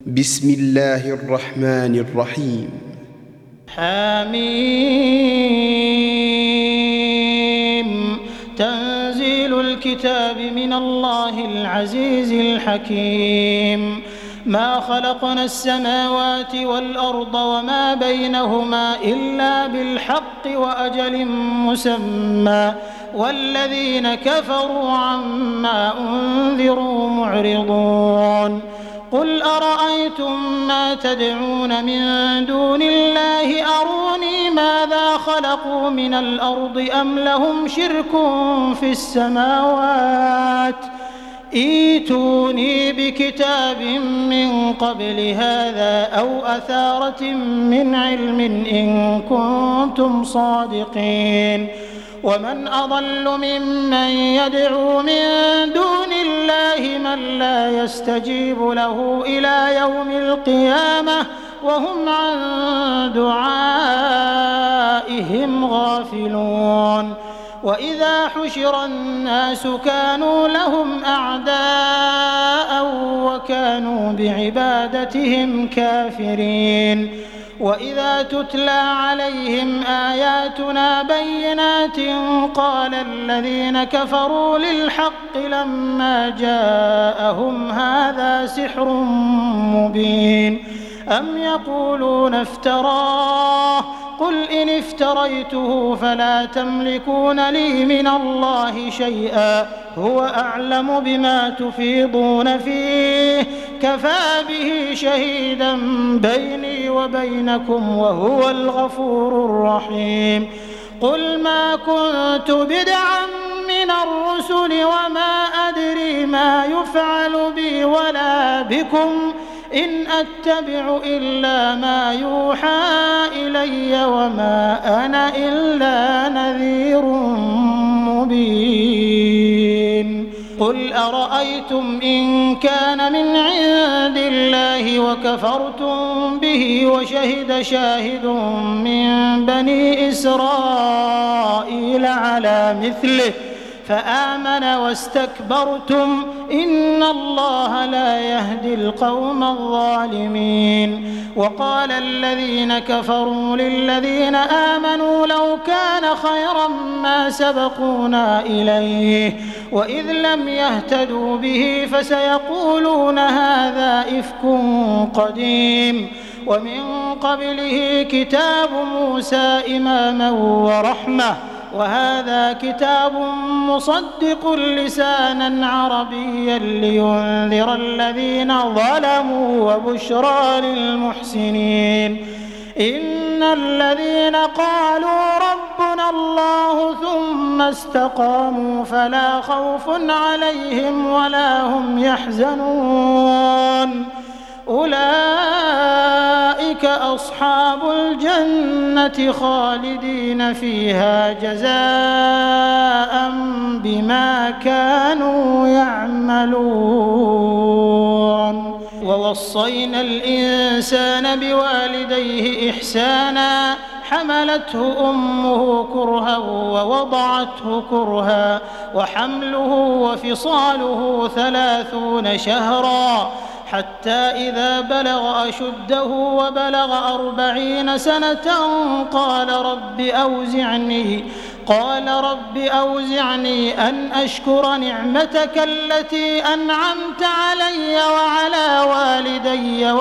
بسم الله الرحمن الرحيم. حميم. تنزيل الكتاب من الله العزيز الحكيم. ما خلقنا السماوات والأرض وما بينهما إلا بالحق وأجل مسمى والذين كفروا عما أنذروا معرضون. قل أرأيتم ما تدعون من دون الله أروني ماذا خلقوا من الأرض أم لهم شرك في السماوات ائتوني بكتاب من قبل هذا أو أثارة من علم إن كنتم صادقين. ومن أضل ممن يدعو من دون الله من لا يستجيب له إلى يوم القيامة وهم عن دعائهم غافلون. وإذا حشر الناس كانوا لهم أعداء وكانوا بعبادتهم كافرين. وإذا تتلى عليهم آياتنا بينات قال الذين كفروا للحق لما جاءهم هذا سحر مبين أم يقولون افتراه قل إن افتريته فلا تملكون لي من الله شيئا هو أعلم بما تفيضون فيه كفى به شهيدا بيني وبينكم وهو الغفور الرحيم. قل ما كنت بدعا من الرسل وما أدري ما يفعل بي ولا بكم إن أتبع إلا ما يوحى إلي وما أنا إلا نذير مبين. قل أرأيتم إن كان من عند الله وكفرتم به وشهد شاهد من بني إسرائيل على مثله فآمن واستكبرتم إن الله لا يهدي القوم الظالمين. وقال الذين كفروا للذين آمنوا لو كان خيرا ما سبقونا إليه وإذ لم يهتدوا به فسيقولون هذا إفك قديم. ومن قبله كتاب موسى إماما ورحمة وهذا كتاب مصدق لسانا عربيا لينذر الذين ظلموا وبشرى للمحسنين. إن الذين قالوا ربنا الله ثم استقاموا فلا خوف عليهم ولا هم يحزنون أولئك أصحاب الجنة خالدين فيها جزاء بما كانوا يعملون. ووصينا الإنسان بوالديه إحسانا حملته أمه كرها ووضعته كرها وحمله وفصاله 30 شهرا حتى إذا بلغ أشده وبلغ 40 سنة قال رب أوزعني أن أشكر نعمتك التي أنعمت علي وعلى والدي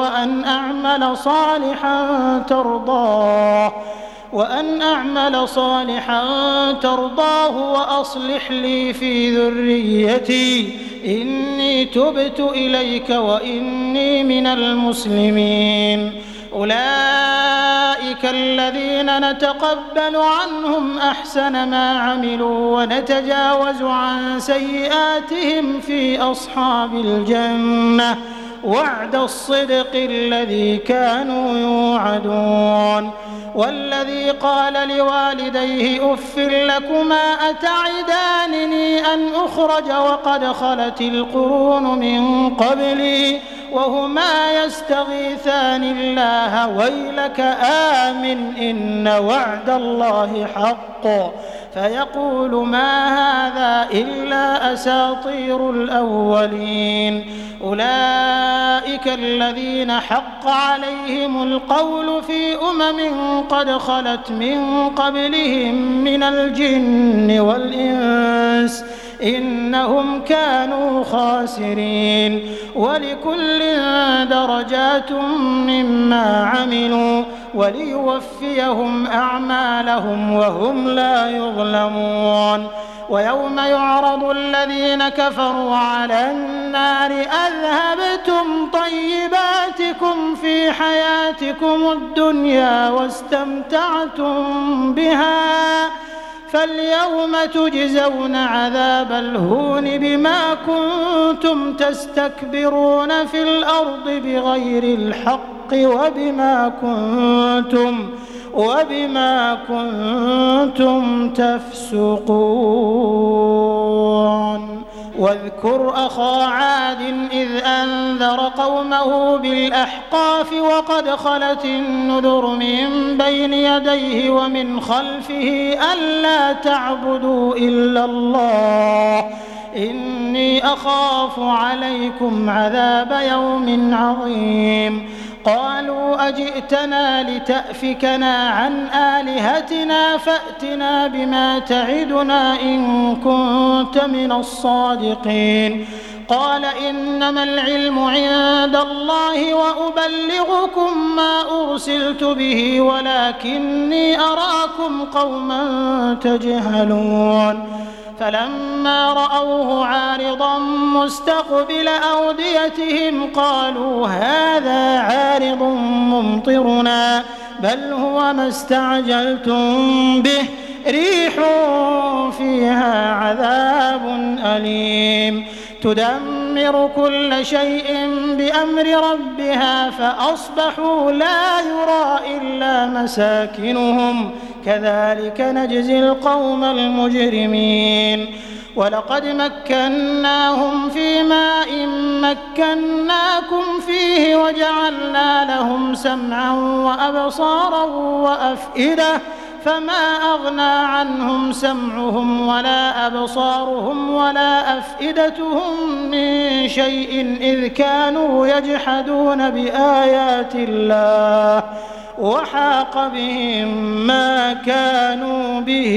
وأن أعمل صالحا ترضاه وأصلح لي في ذريتي إني تبت إليك وإني من المسلمين. أولئك الذين نتقبل عنهم أحسن ما عملوا ونتجاوز عن سيئاتهم في أصحاب الجنة وعد الصدق الذي كانوا يوعدون. والذي قال لوالديه أف لكما أتعدانني أن أخرج وقد خلت القرون من قبلي وهما يستغيثان الله ويلك آمن إن وعد الله حق فيقول ما هذا إلا أساطير الأولين. أولئك الذين حق عليهم القول في قد خلت من قبلهم من الجن والإنس إنهم كانوا خاسرين. ولكل درجات مما عملوا وليوفيهم أعمالهم وهم لا يظلمون. ويوم يعرض الذين كفروا على النار أذهبتم طيباتكم في حياتكم الدنيا واستمتعتم بها فاليوم تجزون عذاب الهون بما كنتم تستكبرون في الأرض بغير الحق وبما كنتم تفسقون. واذكر أخا عاد إذ أنذر قومه بالأحقاف وقد خلت النذر من بين يديه ومن خلفه ألا تعبدوا إلا الله إني أخاف عليكم عذاب يوم عظيم. قالوا أجئتنا لتأفكنا عن آلهتنا فأتنا بما تعدنا إن كنت من الصادقين. قال إنما العلم عند الله وأبلغكم ما أرسلت به ولكني أراكم قوما تجهلون. فلما رأوه عارضا مستقبل أوديتهم قالوا هذا عارض ممطرنا بل هو ما استعجلتم به ريح فيها عذاب أليم تدمر كل شيء بأمر ربها فأصبحوا لا يرى إلا مساكنهم كذلك نجزي القوم المجرمين. ولقد مكناهم في ماء مكناكم فيه وجعلنا لهم سمعا وأبصارا وأفئدة فما أغنى عنهم سمعهم ولا أبصارهم ولا أفئدتهم من شيء إذ كانوا يجحدون بآيات الله وحاق بهم ما كانوا به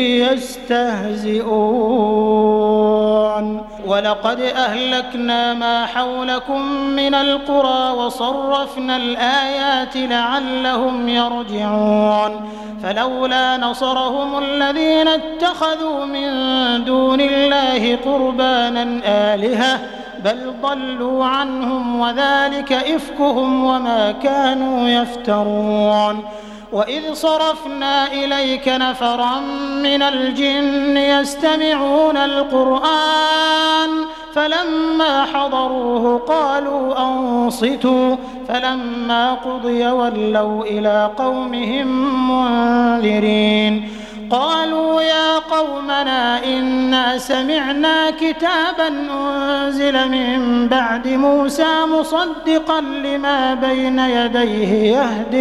يستهزئون. ولقد أهلكنا ما حولكم من القرى وصرفنا الآيات لعلهم يرجعون. فلولا نصرهم الذين اتخذوا من دون الله قربانا آلهة بل ضلوا عنهم وذلك إفكهم وما كانوا يفترون. وإذ صرفنا إليك نفرا من الجن يستمعون القرآن فلما حضروه قالوا أنصتوا فلما قضي ولوا إلى قومهم منذرين. قالوا يا قومنا إنا سمعنا كتابا أنزل من بعد موسى مصدقا لما بين يديه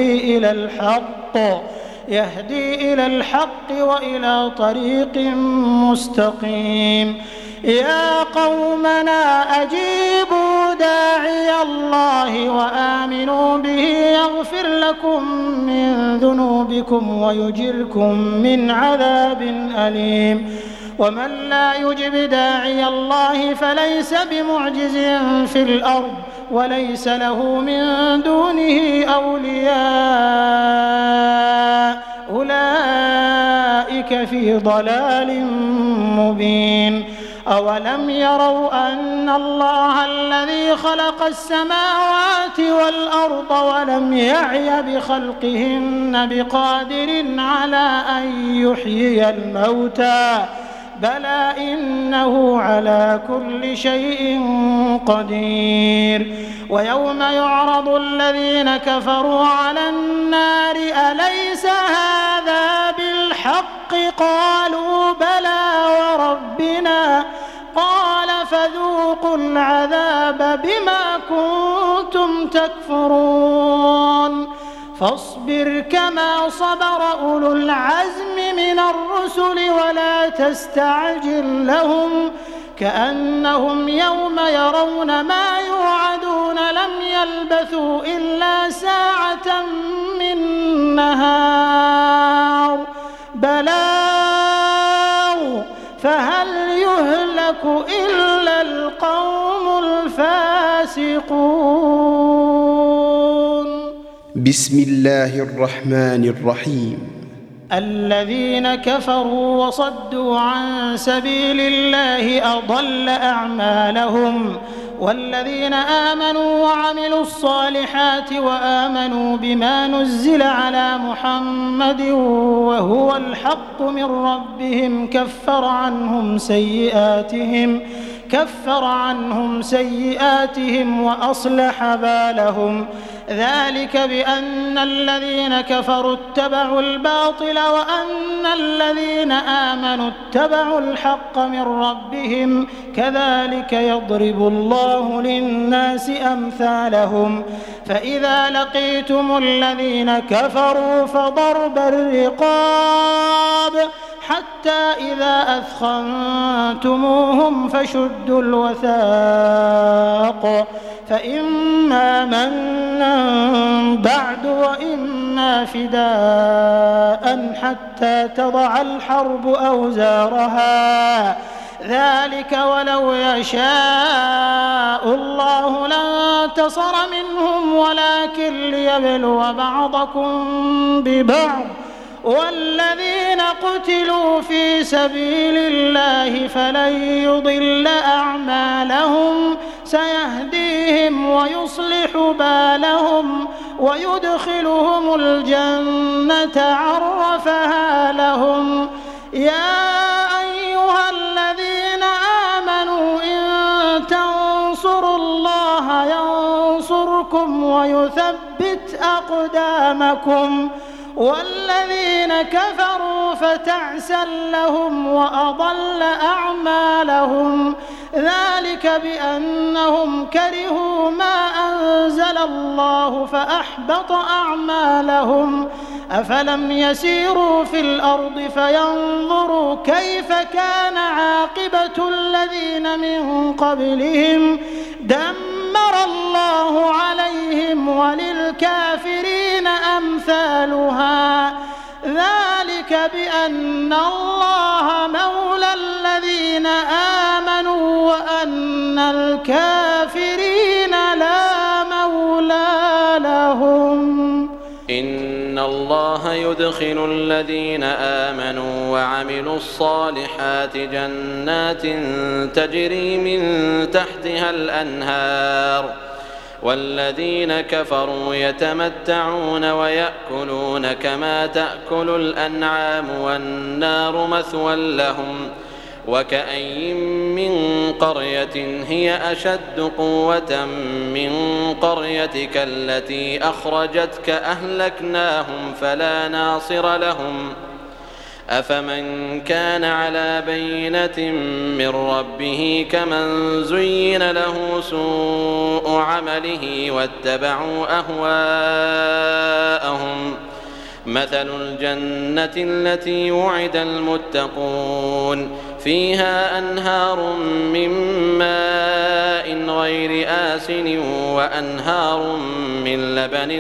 يهدي إلى الحق وإلى طريق مستقيم. يا قومنا أجيبوا داعي الله وآمنوا به يغفر لكم من ذنوبكم ويجركم من عذاب أليم. ومن لا يجب داعي الله فليس بمعجز في الأرض وليس له من دونه أولياء أولئك في ضلال مبين. أولم يروا أن الله الذي خلق السماوات والأرض ولم يعي بخلقهن بقادر على أن يحيي الموتى بلى إنه على كل شيء قدير. ويوم يعرض الذين كفروا على النار أليس هذا بالحق قالوا بلى وربنا قال فذوقوا العذاب بما كنتم تكفرون. فاصبر كما صبر أولو العزم من الرسل ولا تستعجل لهم كأنهم يوم يرون ما يوعدون لم يلبثوا إلا ساعة من نهار بلاغ فهل يهلك إلا القوم الفاسقون. بسم الله الرحمن الرحيم. الذين كفروا وصدوا عن سبيل الله أضل أعمالهم والذين آمنوا وعملوا الصالحات وآمنوا بما نزل على محمد وهو الحق من ربهم كفر عنهم سيئاتهم وأصلح بالهم ذلك بأن الذين كفروا اتبعوا الباطل وأن الذين آمنوا اتبعوا الحق من ربهم كذلك يضرب الله للناس أمثالهم فإذا لقيتم الذين كفروا فضرب الرقاب حتى إذا أثخنتموهم فشدوا الوثاق فإما منا بعد وإما فداء حتى تضع الحرب أوزارها ذلك ولو يشاء الله لانتصر منهم ولكن ليبلو بعضكم ببعض والذين قتلوا في سبيل الله فلن يضل أعمالهم سيهديهم ويصلح بالهم ويدخلهم الجنة عرفها لهم. يا أيها الذين آمنوا إن تنصروا الله ينصركم ويثبت أقدامكم والذين كفروا فتعسا لهم وأضل أعمالهم ذلك بأنهم كرهوا ما أنزل الله فأحبط أعمالهم أفلم يسيروا في الأرض فينظروا كيف كان عاقبة الذين من قبلهم دمر الله عليهم وللكافرين أمثالها ذلك بأن الله مولى الذين آمنوا وأن الكافرين لا مولى لهم. إن الله يدخل الذين آمنوا وعملوا الصالحات جنات تجري من تحتها الأنهار والذين كفروا يتمتعون ويأكلون كما تأكل الأنعام والنار مثوى لهم وكأين من قرية هي أشد قوة من قريتك التي أخرجتك أهلكناهم فلا ناصر لهم أفمن كان على بينة من ربه كمن زين له سوء عمله واتبعوا أهواءهم مثل الجنة التي وعد المتقون فيها أنهار من ماء غير آسن وأنهار من لبن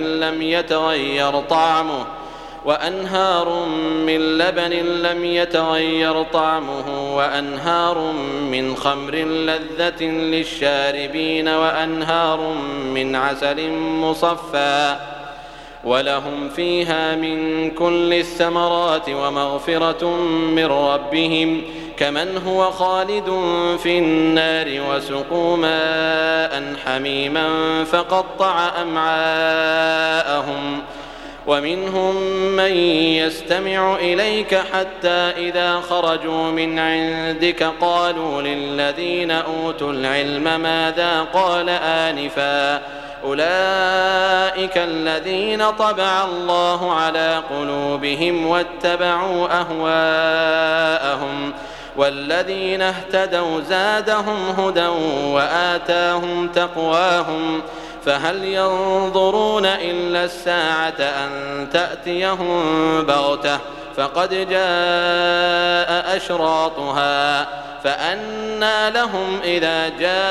لم يتغير طعمه وأنهار من خمر لذة للشاربين وأنهار من عسل مصفى ولهم فيها من كل الثمرات ومغفرة من ربهم كمن هو خالد في النار وسقوا ماء حميما فقطع أمعاءهم ومنهم من يستمع إليك حتى إذا خرجوا من عندك قالوا للذين أوتوا العلم ماذا قال آنفا أولئك الذين طبع الله على قلوبهم واتبعوا أهواءهم والذين اهتدوا زادهم هدى وآتاهم تقواهم فهل ينظرون إلا الساعة أن تأتيهم بغتة فقد جاء أشراطها فأنى لهم إذا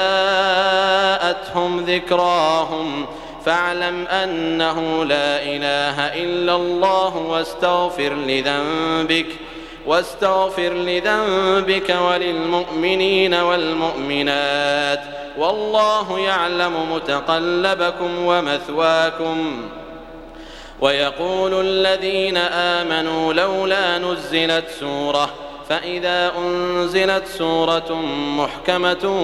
جاءتهم ذكراهم فاعلم أنه لا إله إلا الله واستغفر لذنبك وللمؤمنين والمؤمنات والله يعلم متقلبكم ومثواكم. ويقول الذين آمنوا لولا نزلت سورة فإذا أنزلت سورة محكمة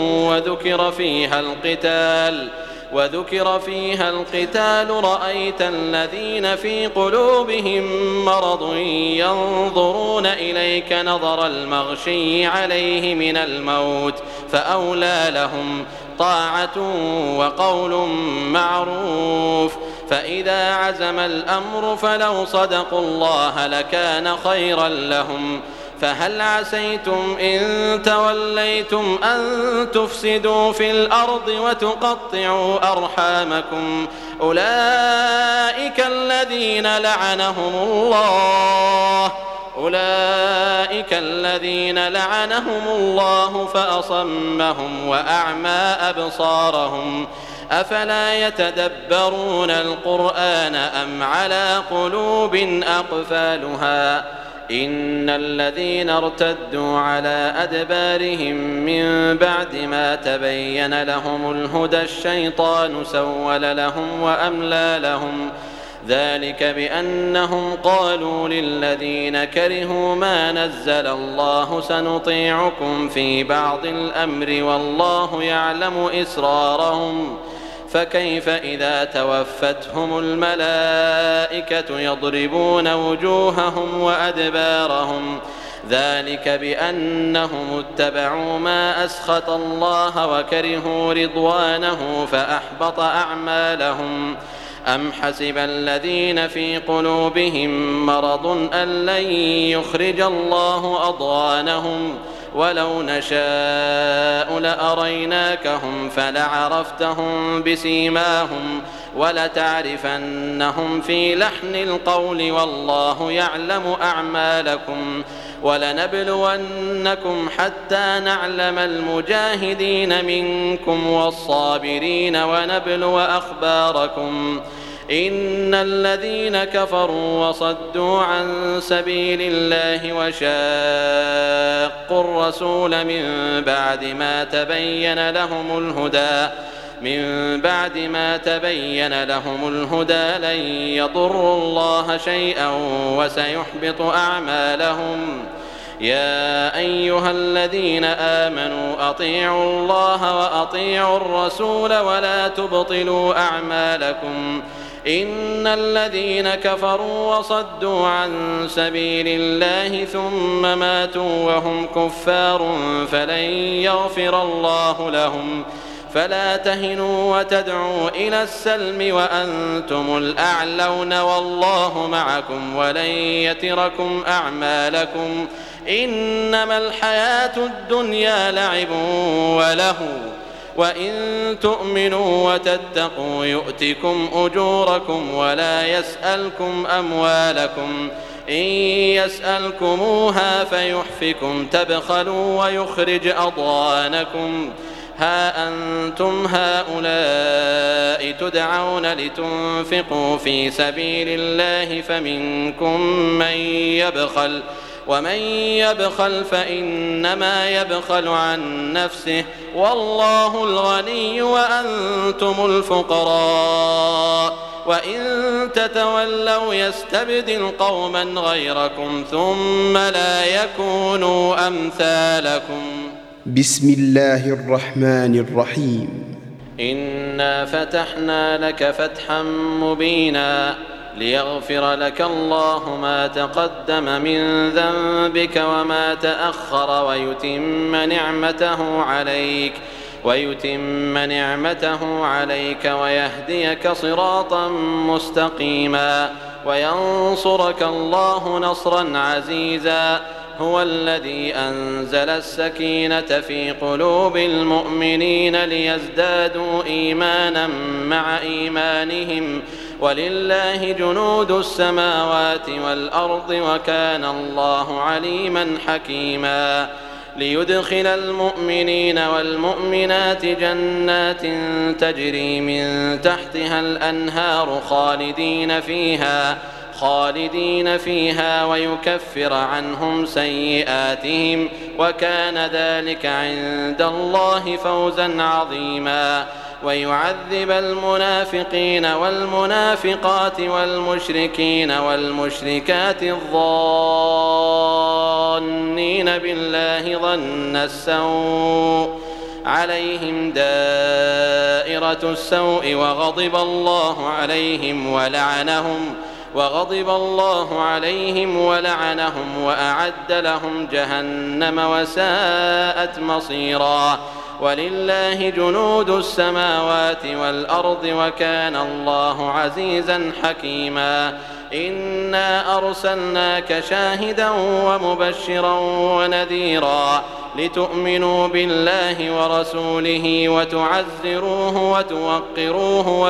وذكر فيها القتال رأيت الذين في قلوبهم مرض ينظرون إليك نظر المغشي عليه من الموت فأولى لهم طاعة وقول معروف فإذا عزم الأمر فلو صدقوا الله لكان خيرا لهم. فهل عسيتم إن توليتم أن تفسدوا في الأرض وتقطعوا أرحامكم أولئك الذين لعنهم الله فأصمهم وأعمى أبصارهم أفلا يتدبرون القرآن أم على قلوب أقفالها إن الذين ارتدوا على أدبارهم من بعد ما تبين لهم الهدى الشيطان سول لهم وأملى لهم ذلك بأنهم قالوا للذين كرهوا ما نزل الله سنطيعكم في بعض الأمر والله يعلم إسرارهم فكيف إذا توفتهم الملائكة يضربون وجوههم وأدبارهم ذلك بأنهم اتبعوا ما أسخط الله وكرهوا رضوانه فأحبط أعمالهم. أم حسب الذين في قلوبهم مرض أن لن يخرج الله أضغانهم ولو نشاء لأريناكهم فلعرفتهم بسيماهم ولتعرفنهم في لحن القول والله يعلم أعمالكم ولنبلونكم حتى نعلم المجاهدين منكم والصابرين ونبلو أخباركم. إن الذين كفروا وصدوا عن سبيل الله وشاقوا الرسول من بعد ما تبين لهم الهدى لن يضروا الله شيئا وسيحبط أعمالهم. يا أيها الذين آمنوا أطيعوا الله وأطيعوا الرسول ولا تبطلوا أعمالكم إن الذين كفروا وصدوا عن سبيل الله ثم ماتوا وهم كفار فلن يغفر الله لهم فلا تهنوا وتدعوا إلى السلم وأنتم الأعلون والله معكم ولن يتركم أعمالكم إنما الحياة الدنيا لعب ولهو وإن تؤمنوا وتتقوا يؤتكم أجوركم ولا يسألكم أموالكم إن يسألكموها فيحفكم تبخلوا ويخرج أضغانكم. ها أنتم هؤلاء تدعون لتنفقوا في سبيل الله فمنكم من يبخل ومن يبخل فإنما يبخل عن نفسه والله الغني وأنتم الفقراء وإن تتولوا يستبدل قوما غيركم ثم لا يكونوا أمثالكم. بسم الله الرحمن الرحيم. إنا فتحنا لك فتحا مبينا ليغفر لك الله ما تقدم من ذنبك وما تأخر ويتم نعمته عليك ويهديك صراطا مستقيما وينصرك الله نصرا عزيزا هو الذي أنزل السكينة في قلوب المؤمنين ليزدادوا إيمانا مع إيمانهم ولله جنود السماوات والأرض وكان الله عليما حكيما ليدخل المؤمنين والمؤمنات جنات تجري من تحتها الأنهار خالدين فيها ويكفر عنهم سيئاتهم وكان ذلك عند الله فوزا عظيما ويعذب المنافقين والمنافقات والمشركين والمشركات الظانين بالله ظن السوء عليهم دائرة السوء وغضب الله عليهم ولعنهم وأعد لهم جهنم وساءت مصيرا ولله جنود السماوات والأرض وكان الله عزيزا حكيما إنا أرسلناك شاهدا ومبشرا ونذيرا لتؤمنوا بالله ورسوله وتعزروه وتوقروه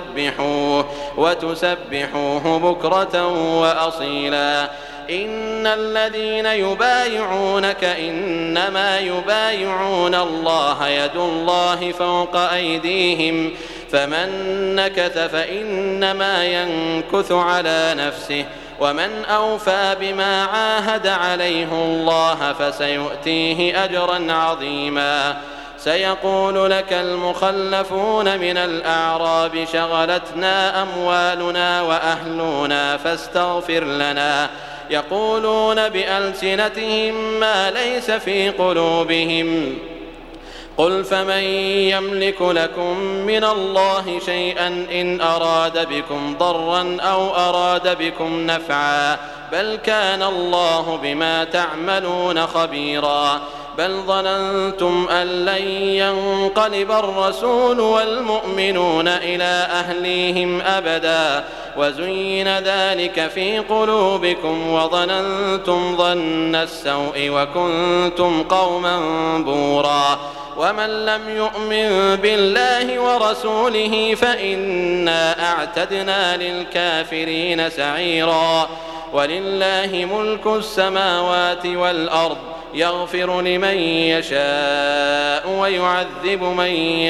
وتسبحوه بكرة وأصيلا إن الذين يبايعونك إنما يبايعون الله يد الله فوق أيديهم فمن نكث فإنما ينكث على نفسه ومن أوفى بما عاهد عليه الله فسيؤتيه أجرا عظيما سيقول لك المخلفون من الأعراب شغلتنا أموالنا وأهلنا فاستغفر لنا يقولون بألسنتهم ما ليس في قلوبهم قل فمن يملك لكم من الله شيئا إن أراد بكم ضرا أو أراد بكم نفعا بل كان الله بما تعملون خبيرا بل ظننتم أن لن ينقلب الرسول والمؤمنون إلى أهليهم أبدا وزين ذلك في قلوبكم وظننتم ظن السوء وكنتم قوما بورا ومن لم يؤمن بالله ورسوله فإنا أعتدنا للكافرين سعيرا ولله ملك السماوات والأرض يغفر لمن يشاء ويعذب من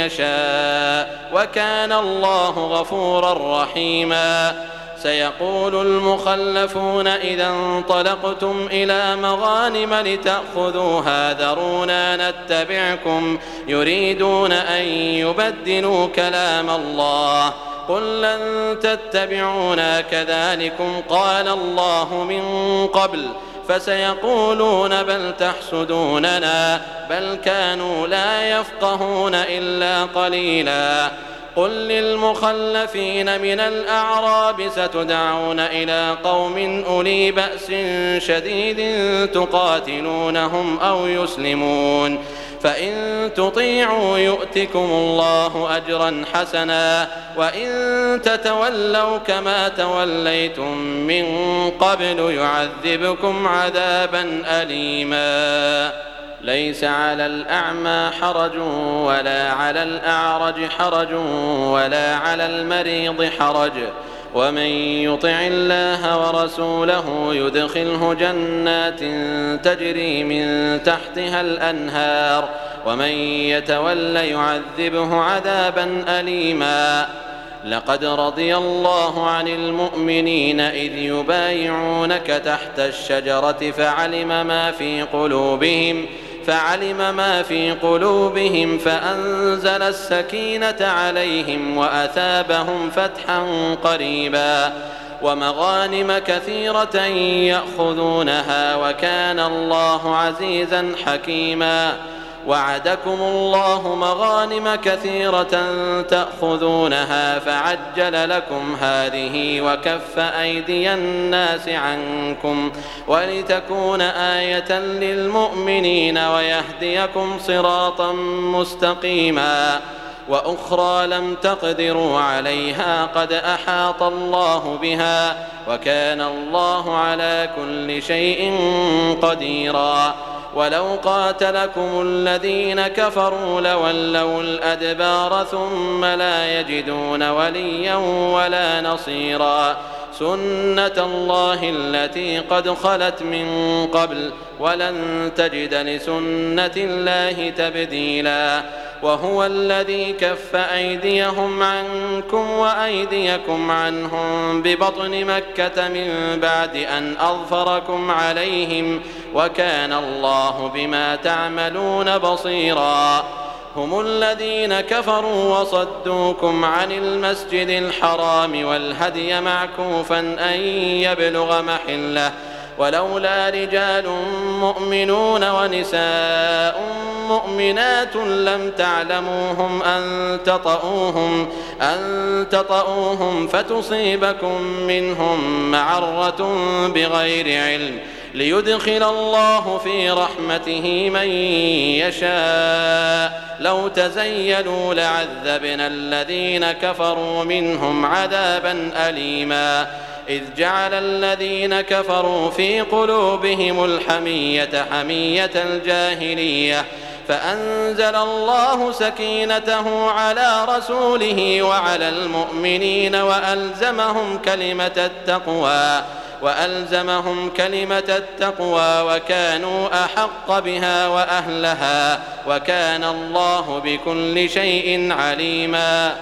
يشاء وكان الله غفورا رحيما سيقول المخلفون إذا انطلقتم إلى مغانم لتأخذوها ذرونا نتبعكم يريدون أن يبدلوا كلام الله قل لن تتبعونا كذلكم قال الله من قبل فسيقولون بل تحسدوننا بل كانوا لا يفقهون إلا قليلا قل للمخلفين من الأعراب ستدعون إلى قوم أولي بأس شديد تقاتلونهم أو يسلمون فإن تطيعوا يؤتكم الله أجرا حسنا وإن تتولوا كما توليتم من قبل يعذبكم عذابا أليما ليس على الأعمى حرج ولا على الأعرج حرج ولا على المريض حرج ومن يطع الله ورسوله يدخله جنات تجري من تحتها الأنهار ومن يتول يعذبه عذابا أليما لقد رضي الله عن المؤمنين إذ يبايعونك تحت الشجرة فعلم ما في قلوبهم فأنزل السكينة عليهم وأثابهم فتحا قريبا ومغانم كثيرة يأخذونها وكان الله عزيزا حكيما وعدكم الله مغانم كثيرة تأخذونها فعجل لكم هذه وكف أيدي الناس عنكم ولتكون آية للمؤمنين ويهديكم صراطا مستقيما وأخرى لم تقدروا عليها قد أحاط الله بها وكان الله على كل شيء قديرا. ولو قاتلكم الذين كفروا لولوا الأدبار ثم لا يجدون وليا ولا نصيرا. سنة الله التي قد خلت من قبل ولن تجد لسنة الله تبديلا. وهو الذي كف أيديهم عنكم وأيديكم عنهم ببطن مكة من بعد أن أظفركم عليهم وكان الله بما تعملون بصيرا. هم الذين كفروا وصدوكم عن المسجد الحرام والهدي معكوفا أن يبلغ محله ولولا رجال مؤمنون ونساء مؤمنات لم تعلموهم أن تطؤوهم فتصيبكم منهم معرة بغير علم ليدخل الله في رحمته من يشاء. لو تزيلوا لعذبنا الذين كفروا منهم عذابا أليما. إذ جعل الذين كفروا في قلوبهم الحمية حمية الجاهلية فأنزل الله سكينته على رسوله وعلى المؤمنين وألزمهم كلمة التقوى وكانوا أحق بها وأهلها وكان الله بكل شيء عليما.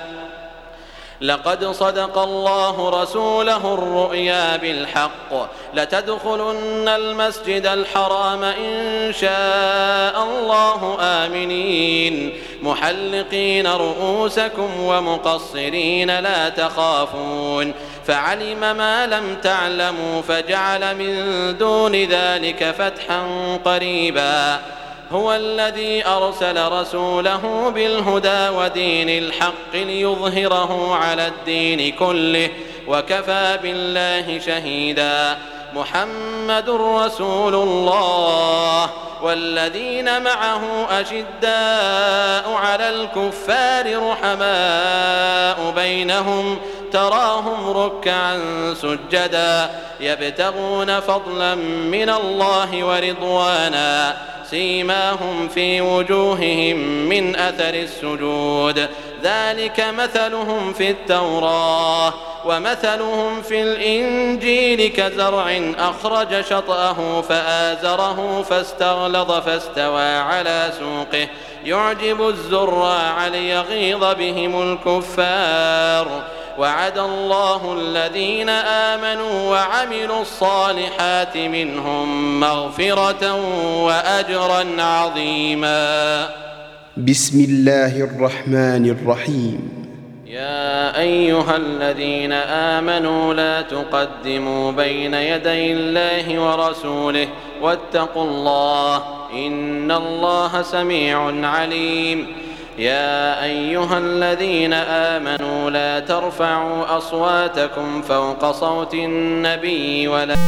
لقد صدق الله رسوله الرؤيا بالحق لتدخلن المسجد الحرام إن شاء الله آمنين محلقين رؤوسكم ومقصرين لا تخافون فعلم ما لم تعلموا فجعل من دون ذلك فتحا قريبا. هو الذي أرسل رسوله بالهدى ودين الحق ليظهره على الدين كله وكفى بالله شهيدا. محمد رسول الله والذين معه أشداء على الكفار رحماء بينهم تراهم ركعا سجدا يبتغون فضلا من الله ورضوانا سيماهم في وجوههم من أثر السجود ذلك مثلهم في التوراة ومثلهم في الإنجيل كزرع أخرج شطأه فآزره فاستغلظ فاستوى على سوقه يعجب الزراع ليغيظ بهم الكفار. وعد الله الذين آمنوا وعملوا الصالحات منهم مغفرة وأجرا عظيما. بسم الله الرحمن الرحيم. يا أيها الذين آمنوا لا تقدموا بين يدي الله ورسوله واتقوا الله إن الله سميع عليم. يا أيها الذين آمنوا لا ترفعوا أصواتكم فوق صوت النبي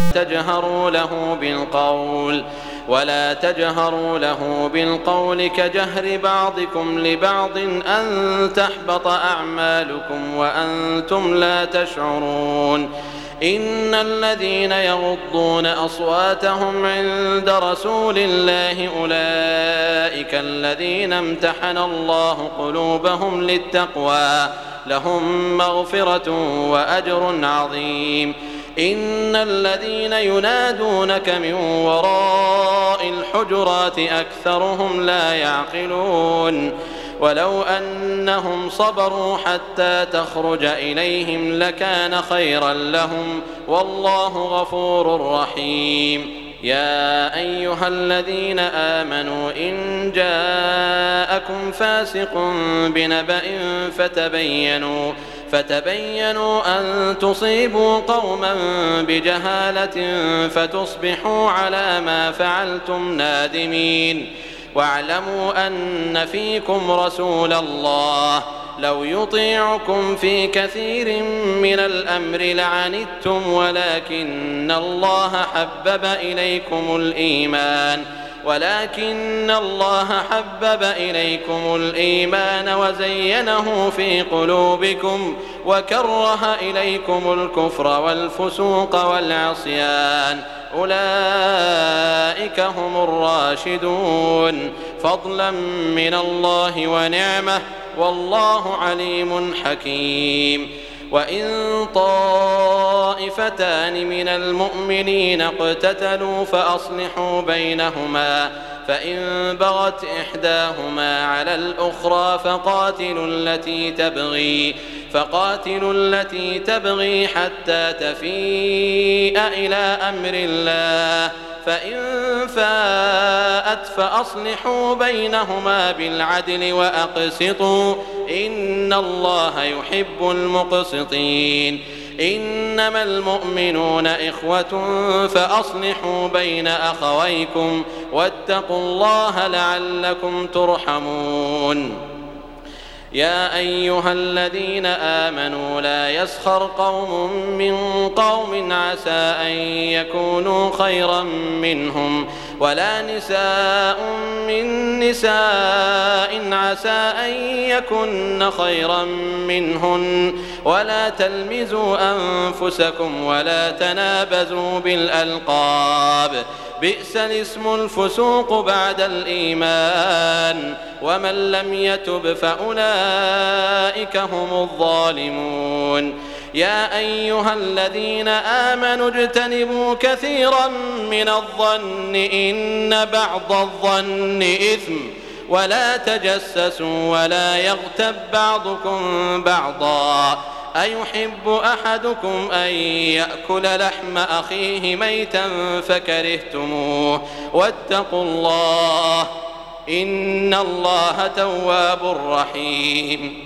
ولا تجهروا له بالقول كجهر بعضكم لبعض أن تحبط أعمالكم وأنتم لا تشعرون. إن الذين يغضون أصواتهم عند رسول الله أولئك الذين امتحن الله قلوبهم للتقوى لهم مغفرة وأجر عظيم. إن الذين ينادونك من وراء الحجرات أكثرهم لا يعقلون. ولو أنهم صبروا حتى تخرج إليهم لكان خيرا لهم والله غفور رحيم. يا أيها الذين آمنوا إن جاءكم فاسق بنبأ فتبينوا أن تصيبوا قوما بجهالة فتصبحوا على ما فعلتم نادمين. واعلموا أن فيكم رسول الله لو يطيعكم في كثير من الأمر لعنتم ولكن الله حبب إليكم الإيمان ولكن الله حبب إليكم الإيمان وزينه في قلوبكم وكره إليكم الكفر والفسوق والعصيان أولئك هم الراشدون فضلا من الله ونعمة والله عليم حكيم. وإن طائفتان من المؤمنين اقتتلوا فأصلحوا بينهما فإن بغت إحداهما على الأخرى فقاتلوا التي تبغي حتى تفيء إلى أمر الله فإن فاءت فأصلحوا بينهما بالعدل وأقسطوا إن الله يحب المقسطين. إنما المؤمنون إخوة فأصلحوا بين أخويكم واتقوا الله لعلكم ترحمون. يا أيها الذين آمنوا لا يسخر قوم من قوم عسى أن يكونوا خيرا منهم ولا نساء من نساء عسى أن يكن خيرا منهن ولا تلمزوا أنفسكم ولا تنابزوا بالألقاب بئس الاسم الفسوق بعد الإيمان ومن لم يتب فأولئك هم الظالمون. يا أيها الذين آمنوا اجتنبوا كثيرا من الظن إن بعض الظن إثم ولا تجسسوا ولا يغتب بعضكم بعضا أيحب أحدكم أن يأكل لحم أخيه ميتا فكرهتموه واتقوا الله إن الله تواب رحيم.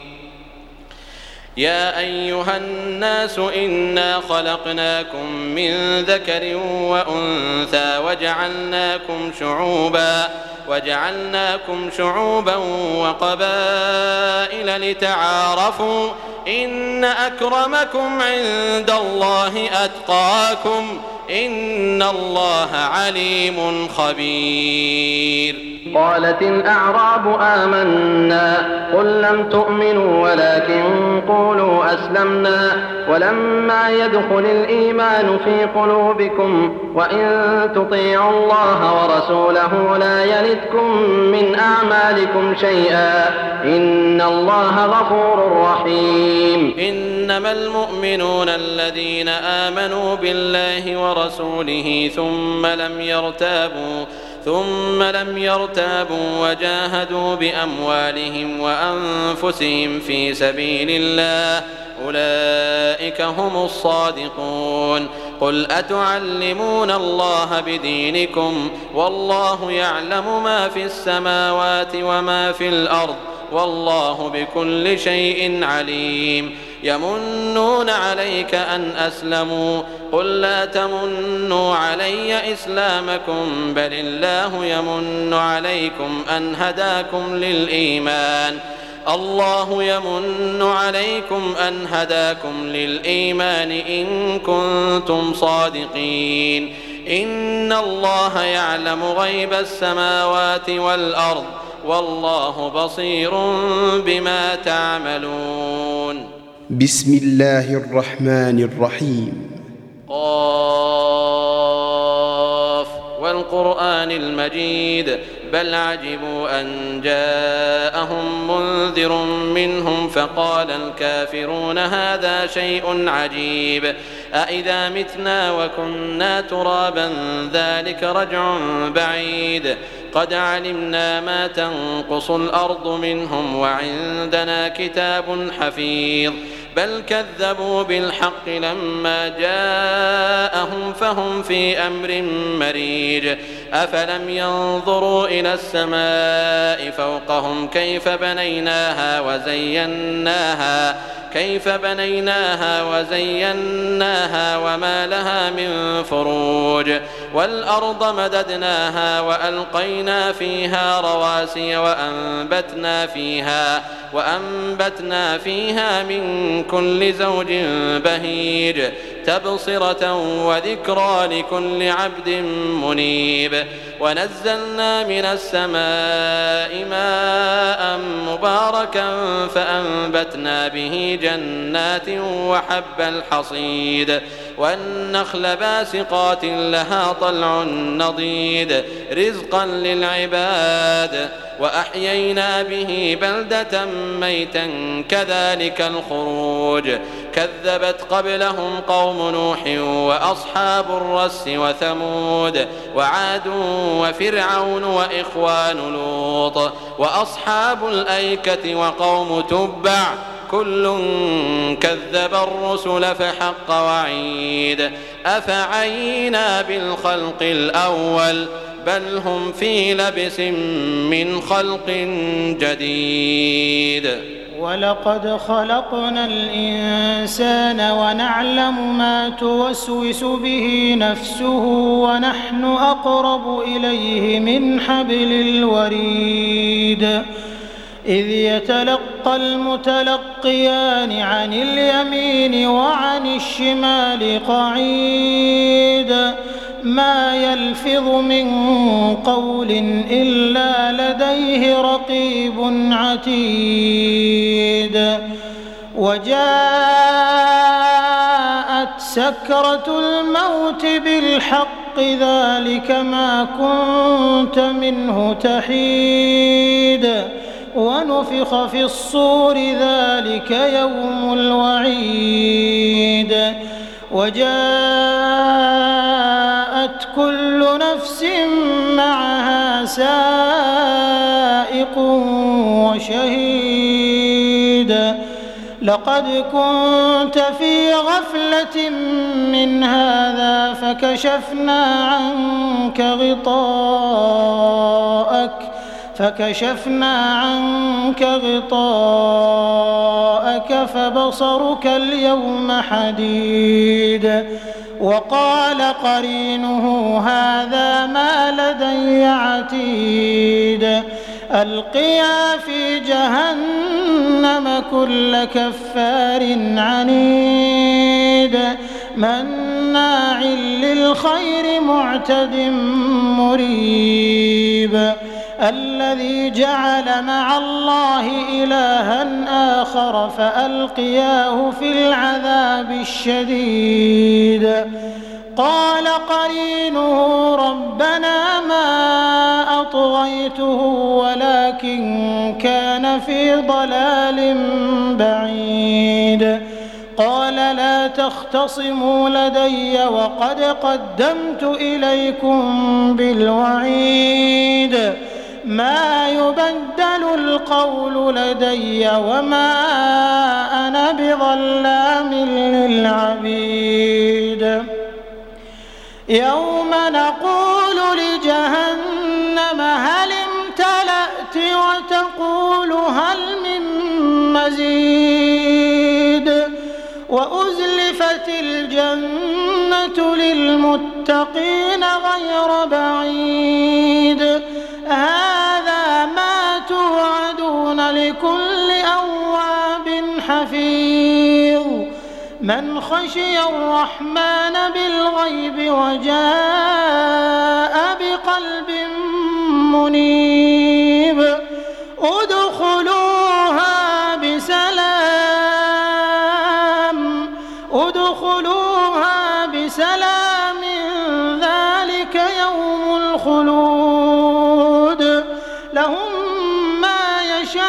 يا أيها الناس إنا خلقناكم من ذكر وأنثى وجعلناكم شعوبا وقبائل لتعارفوا إن أكرمكم عند الله أتقاكم إن الله عليم خبير. قالت الأعراب آمنا قل لم تؤمنوا ولكن قولوا أسلمنا ولما يدخل الإيمان في قلوبكم وإن تطيعوا الله ورسوله لا يلتكم من أعمالكم شيئا إن الله غفور رحيم. إنما المؤمنون الذين آمنوا بالله ورسوله ثم لم يرتابوا وجاهدوا بأموالهم وأنفسهم في سبيل الله أولئك هم الصادقون. قل أتعلمون الله بدينكم والله يعلم ما في السماوات وما في الأرض والله بكل شيء عليم. يمنون عليك أن أسلموا قل لا تمنوا علي إسلامكم بل الله يمن عليكم أن هداكم للإيمان إن كنتم صادقين. إن الله يعلم غيب السماوات والأرض والله بصير بما تعملون. بسم الله الرحمن الرحيم. قاف والقرآن المجيد بل عجبوا أن جاءهم منذر منهم فقال الكافرون هذا شيء عجيب أإذا متنا وكنا ترابا ذلك رجع بعيد قد علمنا ما تنقص الأرض منهم وعندنا كتاب حفيظ بل كذبوا بالحق لما جاءهم فهم في أمر مريج أفلم ينظروا إلى السماء فوقهم كيف بنيناها وزيناها وما لها من فروج والأرض مددناها وألقينا فيها رواسي وأنبتنا فيها من كل زوج بهيج تبصرة وذكرى لكل عبد منيب ونزلنا من السماء ماء مباركا فأنبتنا به جنات وحب الحصيد والنخل باسقات لها طلع نضيد رزقا للعباد وأحيينا به بلدة ميتا كذلك الخروج كذبت قبلهم قوم نوح وأصحاب الرس وثمود وعاد وفرعون وإخوان لوط وأصحاب الأيكة وقوم تبع كل كذب الرسل فحق وعيد أفعينا بالخلق الأول بل هم في لبس من خلق جديد ولقد خلقنا الإنسان ونعلم ما توسوس به نفسه ونحن أقرب إليه من حبل الوريد إذ يتلقى المتلقيان عن اليمين وعن الشمال قعيد ما يلفظ من قول إلا لديه رقيب عتيد وجاءت سكرة الموت بالحق ذلك ما كنت منه تحيد ونفخ في الصور ذلك يوم الوعيد وجاءت كل نفس معها سائق وشهيد لقد كنت في غفلة من هذا فكشفنا عنك غطاءك فبصرك اليوم حديد وقال قرينه هذا ما لدي عتيد ألقيا في جهنم كل كفار عنيد مناع للخير معتد مريب الذي جعل مع الله إلها آخر فألقياه في العذاب الشديد قال قرينه ربنا ما أطغيته ولكن كان في ضلال بعيد قال لا تختصموا لدي وقد قدمت إليكم بالوعيد ما يبدل القول لدي وما أنا بظلام للعبيد يوم نقول لجهنم هل امتلأت وتقول هل من مزيد وأزلفت الجنة للمتقين غير بعيد هذا ما توعدون لكل أواب حفيظ من خشي الرحمن بالغيب وجاء بقلب منيب ادخلوها بسلام ذلك يوم الخلود لهم ما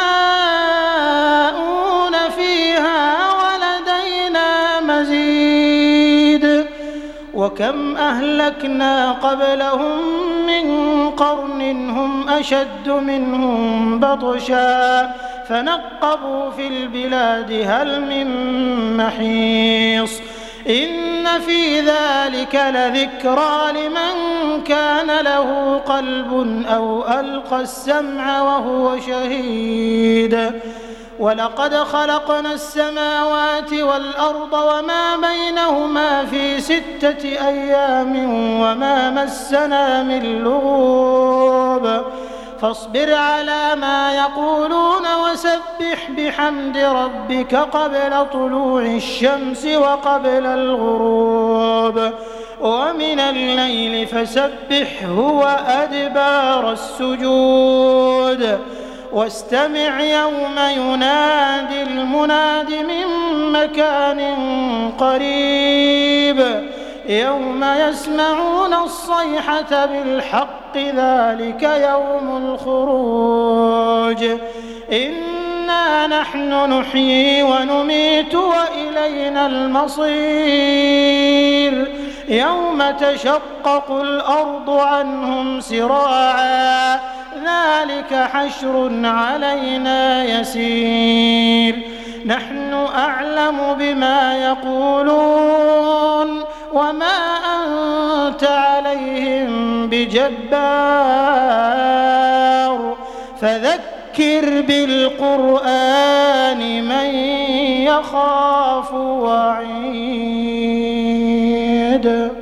يشاءون فيها ولدينا مزيد وكم أهلكنا قبلهم من قرن هم أشد منهم بطشا فنقبوا في البلاد هل من محيص إن في ذلك لذكرى لمن كان له قلب أو ألقى السمع وهو شهيد ولقد خلقنا السماوات والأرض وما بينهما في ل6 أيام وما مسنا من لغوب فاصبر على ما يقولون وسبح بحمد ربك قبل طلوع الشمس وقبل الغروب ومن الليل فسبحه وأدبار السجود واستمع يوم ينادي المناد من مكان قريب يوم يسمعون الصيحة بالحق ذلك يوم الخروج إنا نحن نحيي ونميت وإلينا المصير يوم تشقق الأرض عنهم سراعا ذلك حشر علينا يسير نحن أعلم بما يقولون وما أنت عليهم بجبار فذكر بالقرآن من يخاف وعيد